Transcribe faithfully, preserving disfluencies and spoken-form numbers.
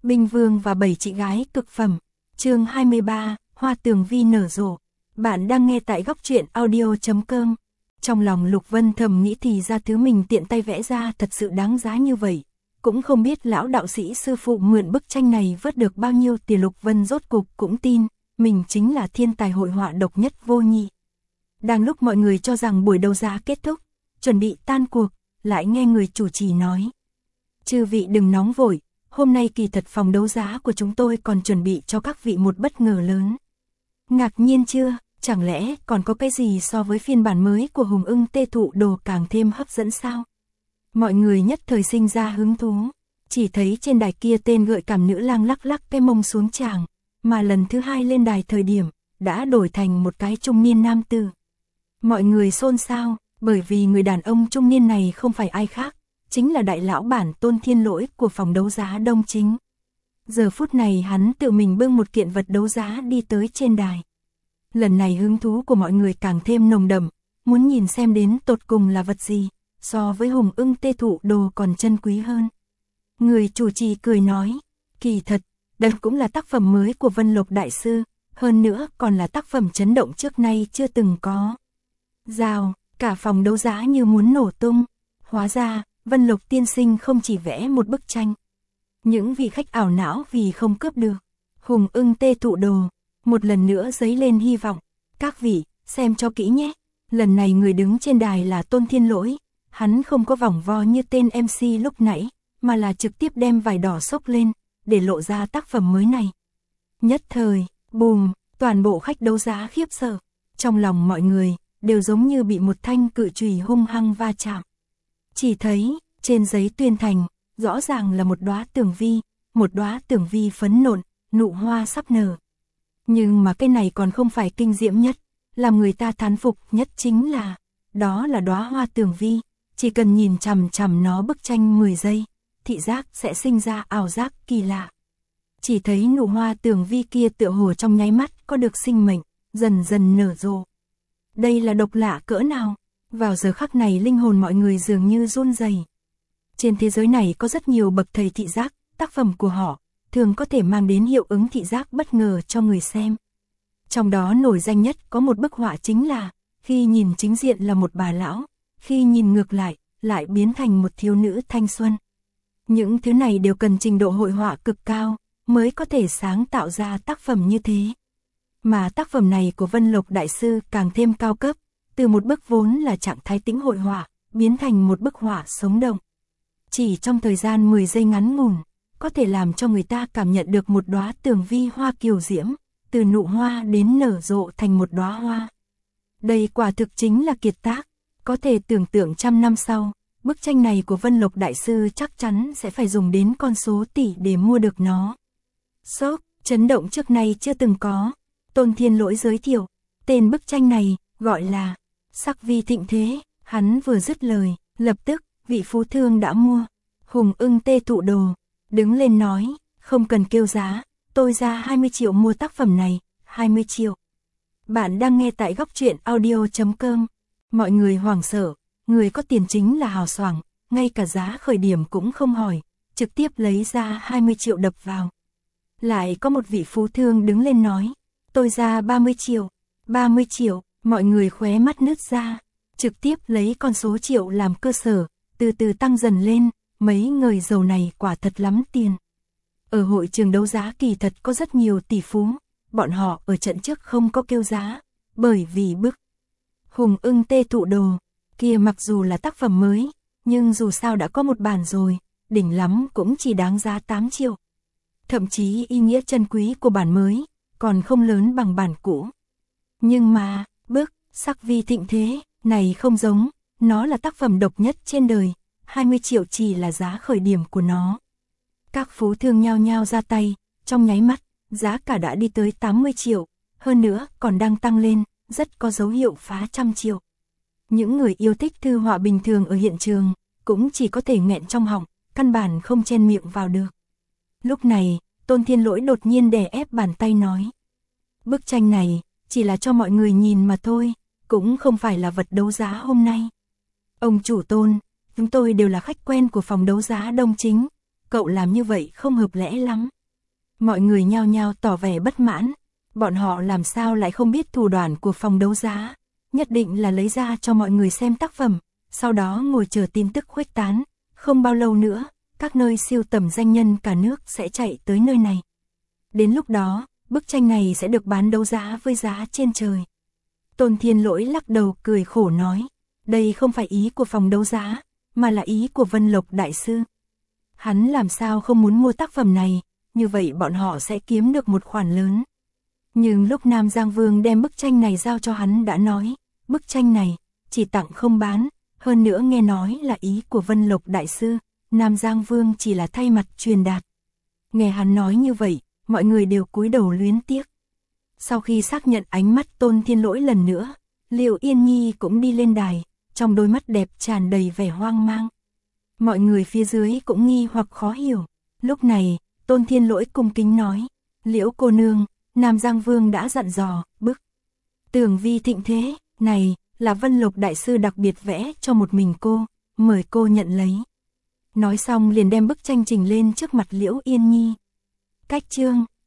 Binh Vương và bảy chị gái cực phẩm. Chương hai mươi ba, Hoa Tường Vi nở rộ. Bạn đang nghe tại góc truyện audio chấm com. Trong lòng Lục Vân thầm nghĩ thì ra thứ mình tiện tay vẽ ra thật sự đáng giá như vậy. Cũng không biết lão đạo sĩ sư phụ mượn bức tranh này vớt được bao nhiêu tiền. Lục Vân rốt cục cũng tin, mình chính là thiên tài hội họa độc nhất vô nhị. Đang lúc mọi người cho rằng buổi đấu giá kết thúc, chuẩn bị tan cuộc, lại nghe người chủ trì nói: "Chư vị đừng nóng vội, hôm nay kỳ thật phòng đấu giá của chúng tôi còn chuẩn bị cho các vị một bất ngờ lớn." Ngạc nhiên chưa? Chẳng lẽ còn có cái gì so với phiên bản mới của Hùng Ưng Tê Thụ Đồ càng thêm hấp dẫn sao? Mọi người nhất thời sinh ra hứng thú, chỉ thấy trên đài kia tên gợi cảm nữ lang lắc lắc cái mông xuống tràng, mà lần thứ hai lên đài thời điểm, đã đổi thành một cái trung niên nam tử. Mọi người xôn xao, bởi vì người đàn ông trung niên này không phải ai khác, chính là đại lão bản Tôn Thiên Lỗi của phòng đấu giá Đông Chính. Giờ phút này hắn tự mình bưng một kiện vật đấu giá đi tới trên đài. Lần này hứng thú của mọi người càng thêm nồng đậm, muốn nhìn xem đến tột cùng là vật gì, so với Hùng Ưng Tê Thụ Đồ còn chân quý hơn. Người chủ trì cười nói: "Kỳ thật, đây cũng là tác phẩm mới của Vân Lộc Đại Sư, hơn nữa còn là tác phẩm chấn động trước nay chưa từng có." Rào, cả phòng đấu giá như muốn nổ tung. Hóa ra, Vân Lộc tiên sinh không chỉ vẽ một bức tranh. Những vị khách ảo não vì không cướp được Hùng Ưng Tê Thụ Đồ, một lần nữa dấy lên hy vọng. Các vị, xem cho kỹ nhé. Lần này người đứng trên đài là Tôn Thiên Lỗi. Hắn không có vòng vo như tên em xê lúc nãy, mà là trực tiếp đem vải đỏ xốc lên, để lộ ra tác phẩm mới này. Nhất thời, bùm, toàn bộ khách đấu giá khiếp sợ. Trong lòng mọi người, đều giống như bị một thanh cự chùy hung hăng va chạm. Chỉ thấy, trên giấy tuyên thành, rõ ràng là một đóa tường vi, một đóa tường vi phấn nộn, nụ hoa sắp nở. Nhưng mà cái này còn không phải kinh diễm nhất, làm người ta thán phục nhất chính là, đó là đóa hoa tường vi, chỉ cần nhìn chằm chằm nó bức tranh mười giây, thị giác sẽ sinh ra ảo giác kỳ lạ. Chỉ thấy nụ hoa tường vi kia tựa hồ trong nháy mắt có được sinh mệnh, dần dần nở rộ. Đây là độc lạ cỡ nào? Vào giờ khắc này linh hồn mọi người dường như run rẩy. Trên thế giới này có rất nhiều bậc thầy thị giác, tác phẩm của họ thường có thể mang đến hiệu ứng thị giác bất ngờ cho người xem. Trong đó nổi danh nhất có một bức họa chính là, khi nhìn chính diện là một bà lão, khi nhìn ngược lại, lại biến thành một thiếu nữ thanh xuân. Những thứ này đều cần trình độ hội họa cực cao, mới có thể sáng tạo ra tác phẩm như thế. Mà tác phẩm này của Vân Lộc Đại Sư càng thêm cao cấp, từ một bức vốn là trạng thái tĩnh hội họa, biến thành một bức họa sống động. Chỉ trong thời gian mười giây ngắn ngủn, có thể làm cho người ta cảm nhận được một đóa tường vi hoa kiều diễm, từ nụ hoa đến nở rộ thành một đóa hoa. Đây quả thực chính là kiệt tác, có thể tưởng tượng trăm năm sau, bức tranh này của Vân Lộc Đại Sư chắc chắn sẽ phải dùng đến con số tỷ để mua được nó. Sốc, chấn động trước nay chưa từng có. Tôn Thiên Lỗi giới thiệu, tên bức tranh này gọi là Sắc Vi Thịnh Thế. Hắn vừa dứt lời, lập tức vị phú thương đã mua Hùng Ưng Tê Thụ Đồ, đứng lên nói: "Không cần kêu giá, tôi ra hai mươi triệu mua tác phẩm này." hai mươi triệu. Bạn đang nghe tại góc truyện audio chấm com. Mọi người hoảng sợ, người có tiền chính là hào sảng, ngay cả giá khởi điểm cũng không hỏi, trực tiếp lấy ra hai mươi triệu đập vào. Lại có một vị phú thương đứng lên nói: "Tôi ra ba mươi triệu." ba mươi triệu, mọi người khóe mắt nứt ra, trực tiếp lấy con số triệu làm cơ sở, từ từ tăng dần lên, mấy người giàu này quả thật lắm tiền. Ở hội trường đấu giá kỳ thật có rất nhiều tỷ phú, bọn họ ở trận trước không có kêu giá, bởi vì bức Hùng Ưng Tê Thụ Đồ kia mặc dù là tác phẩm mới, nhưng dù sao đã có một bản rồi, đỉnh lắm cũng chỉ đáng giá tám triệu. Thậm chí ý nghĩa chân quý của bản mới còn không lớn bằng bản cũ. Nhưng mà, bức Sắc Vi Thịnh Thế này không giống, nó là tác phẩm độc nhất trên đời, hai mươi triệu chỉ là giá khởi điểm của nó. Các phú thương nhao nhao ra tay, trong nháy mắt, giá cả đã đi tới tám mươi triệu, hơn nữa còn đang tăng lên, rất có dấu hiệu phá trăm triệu. Những người yêu thích thư họa bình thường ở hiện trường, cũng chỉ có thể nghẹn trong họng, căn bản không chen miệng vào được. Lúc này, Tôn Thiên Lỗi đột nhiên đè ép bàn tay nói: "Bức tranh này, chỉ là cho mọi người nhìn mà thôi, cũng không phải là vật đấu giá hôm nay. Ông chủ Tôn, chúng tôi đều là khách quen của phòng đấu giá Đông Chính, cậu làm như vậy không hợp lẽ lắm. Mọi người nhao nhao tỏ vẻ bất mãn, bọn họ làm sao lại không biết thủ đoạn của phòng đấu giá, nhất định là lấy ra cho mọi người xem tác phẩm, sau đó ngồi chờ tin tức khuếch tán, không bao lâu nữa, các nơi siêu tầm danh nhân cả nước sẽ chạy tới nơi này. Đến lúc đó, bức tranh này sẽ được bán đấu giá với giá trên trời. Tôn Thiên Lỗi lắc đầu cười khổ nói, đây không phải ý của phòng đấu giá, mà là ý của Vân Lộc Đại Sư. Hắn làm sao không muốn mua tác phẩm này, như vậy bọn họ sẽ kiếm được một khoản lớn. Nhưng lúc Nam Giang Vương đem bức tranh này giao cho hắn đã nói, bức tranh này, chỉ tặng không bán, hơn nữa nghe nói là ý của Vân Lộc Đại Sư, Nam Giang Vương chỉ là thay mặt truyền đạt. Nghe hắn nói như vậy, mọi người đều cúi đầu luyến tiếc. Sau khi xác nhận ánh mắt Tôn Thiên Lỗi lần nữa, Liệu Yên Nhi cũng đi lên đài, trong đôi mắt đẹp tràn đầy vẻ hoang mang. Mọi người phía dưới cũng nghi hoặc khó hiểu. Lúc này, Tôn Thiên Lỗi cung kính nói, Liễu cô nương, Nam Giang Vương đã dặn dò, bức tường vi thịnh thế, này, là Vân Lộc Đại Sư đặc biệt vẽ cho một mình cô, mời cô nhận lấy. Nói xong liền đem bức tranh trình lên trước mặt Liễu Yên Nhi. Cách chương